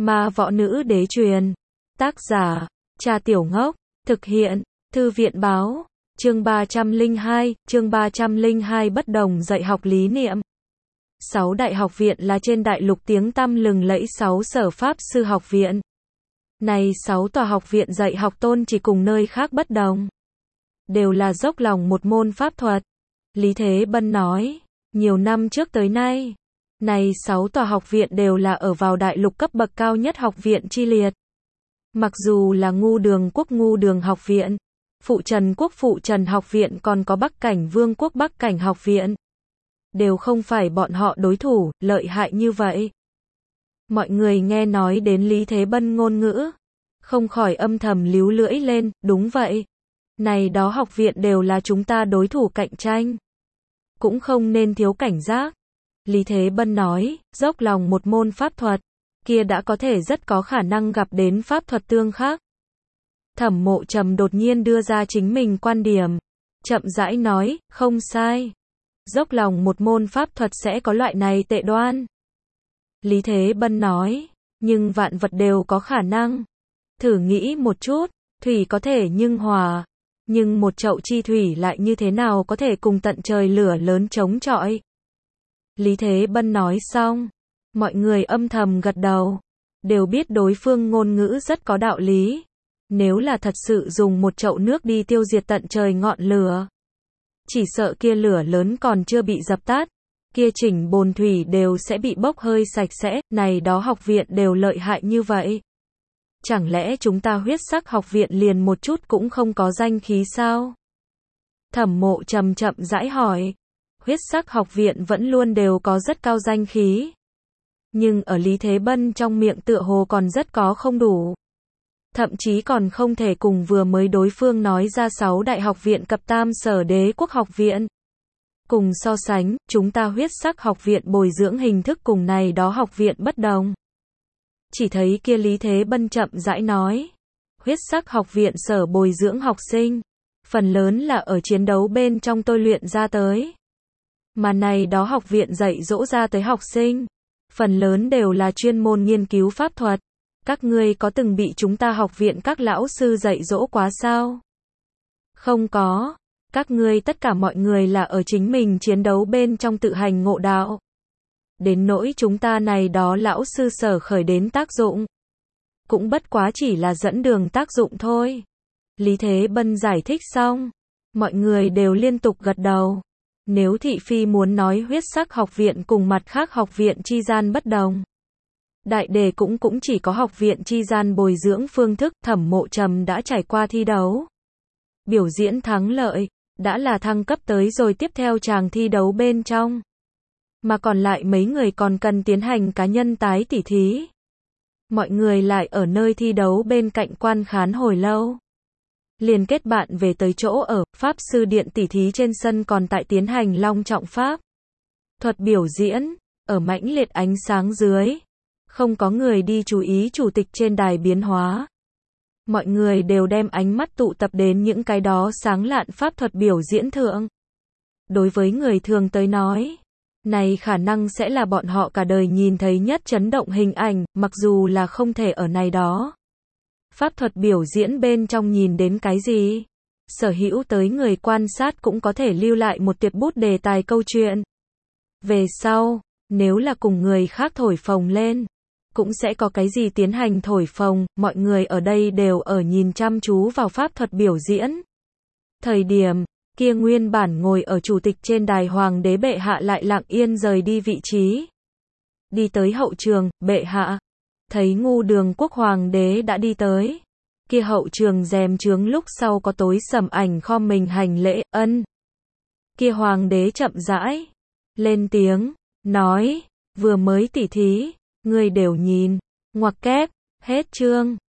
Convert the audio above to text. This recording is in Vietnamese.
Ma võ nữ đế truyền. Tác giả, Trà Tiểu Ngốc. Thực hiện, Thư viện báo. Chương 302 bất đồng dạy học lý niệm. 6 đại học viện là trên đại lục tiếng tăm lừng lẫy 6 sở pháp sư học viện. Này 6 tòa học viện dạy học tôn chỉ cùng nơi khác bất đồng. Đều là dốc lòng một môn pháp thuật. Lý Thế Bân nói, nhiều năm trước tới nay, này 6 tòa học viện đều là ở vào đại lục cấp bậc cao nhất học viện chi liệt. Mặc dù là Ngu Đường Quốc Ngu Đường học viện, Phụ Trần Quốc Phụ Trần học viện còn có Bắc Cảnh Vương Quốc Bắc Cảnh học viện, đều không phải bọn họ đối thủ, lợi hại như vậy. Mọi người nghe nói đến Lý Thế Bân ngôn ngữ, không khỏi âm thầm líu lưỡi lên, đúng vậy. Này đó học viện đều là chúng ta đối thủ cạnh tranh. Cũng không nên thiếu cảnh giác. Lý Thế Bân nói, dốc lòng một môn pháp thuật, kia đã có thể rất có khả năng gặp đến pháp thuật tương khắc. Thẩm Mộ Trầm đột nhiên đưa ra chính mình quan điểm, chậm rãi nói, không sai. Dốc lòng một môn pháp thuật sẽ có loại này tệ đoan. Lý Thế Bân nói, nhưng vạn vật đều có khả năng. Thử nghĩ một chút, thủy có thể nhưng hòa, nhưng một chậu chi thủy lại như thế nào có thể cùng tận trời lửa lớn chống chọi. Lý Thế Bân nói xong, mọi người âm thầm gật đầu, đều biết đối phương ngôn ngữ rất có đạo lý. Nếu là thật sự dùng một chậu nước đi tiêu diệt tận trời ngọn lửa, chỉ sợ kia lửa lớn còn chưa bị dập tắt, kia chỉnh bồn thủy đều sẽ bị bốc hơi sạch sẽ, này đó học viện đều lợi hại như vậy. Chẳng lẽ chúng ta Huyết Sắc học viện liền một chút cũng không có danh khí sao? Thẩm Mộ Trầm chậm rãi hỏi. Huyết Sắc học viện vẫn luôn đều có rất cao danh khí. Nhưng ở Lý Thế Bân trong miệng tựa hồ còn rất có không đủ. Thậm chí còn không thể cùng vừa mới đối phương nói ra 6 đại học viện cập tam sở đế quốc học viện. Cùng so sánh, chúng ta Huyết Sắc học viện bồi dưỡng hình thức cùng này đó học viện bất đồng. Chỉ thấy kia Lý Thế Bân chậm rãi nói, Huyết Sắc học viện sở bồi dưỡng học sinh, phần lớn là ở chiến đấu bên trong tôi luyện ra tới. Mà này đó học viện dạy dỗ ra tới học sinh, phần lớn đều là chuyên môn nghiên cứu pháp thuật. Các ngươi có từng bị chúng ta học viện các lão sư dạy dỗ quá sao? Không có. Các ngươi tất cả mọi người là ở chính mình chiến đấu bên trong tự hành ngộ đạo. Đến nỗi chúng ta này đó lão sư sở khởi đến tác dụng, cũng bất quá chỉ là dẫn đường tác dụng thôi. Lý Thế Bân giải thích xong, mọi người đều liên tục gật đầu. Nếu thị phi muốn nói Huyết Sắc học viện cùng mặt khác học viện chi gian bất đồng, đại đề cũng chỉ có học viện chi gian bồi dưỡng phương thức. Thẩm Mộ Trầm đã trải qua thi đấu, biểu diễn thắng lợi, đã là thăng cấp tới rồi tiếp theo chàng thi đấu bên trong. Mà còn lại mấy người còn cần tiến hành cá nhân tái tỉ thí. Mọi người lại ở nơi thi đấu bên cạnh quan khán hồi lâu. Liền kết bạn về tới chỗ ở, Pháp Sư Điện tỉ thí trên sân còn tại tiến hành long trọng pháp thuật biểu diễn, ở mãnh liệt ánh sáng dưới. Không có người đi chú ý chủ tịch trên đài biến hóa. Mọi người đều đem ánh mắt tụ tập đến những cái đó sáng lạn pháp thuật biểu diễn thượng. Đối với người thường tới nói, này khả năng sẽ là bọn họ cả đời nhìn thấy nhất chấn động hình ảnh, mặc dù là không thể ở này đó pháp thuật biểu diễn bên trong nhìn đến cái gì. Sở hữu tới người quan sát cũng có thể lưu lại một tuyệt bút đề tài câu chuyện. Về sau, nếu là cùng người khác thổi phồng lên, cũng sẽ có cái gì tiến hành thổi phồng. Mọi người ở đây đều ở nhìn chăm chú vào pháp thuật biểu diễn. Thời điểm kia nguyên bản ngồi ở chủ tịch trên đài hoàng đế bệ hạ lại lặng yên rời đi vị trí. Đi tới hậu trường, bệ hạ. Thấy Ngu Đường Quốc hoàng đế đã đi tới. Kia hậu trường rèm chướng lúc sau có tối sầm ảnh khom mình hành lễ, ân. Kia hoàng đế chậm rãi lên tiếng, nói, vừa mới tỉ thí, ngươi đều nhìn, ngoặc kép, hết chương.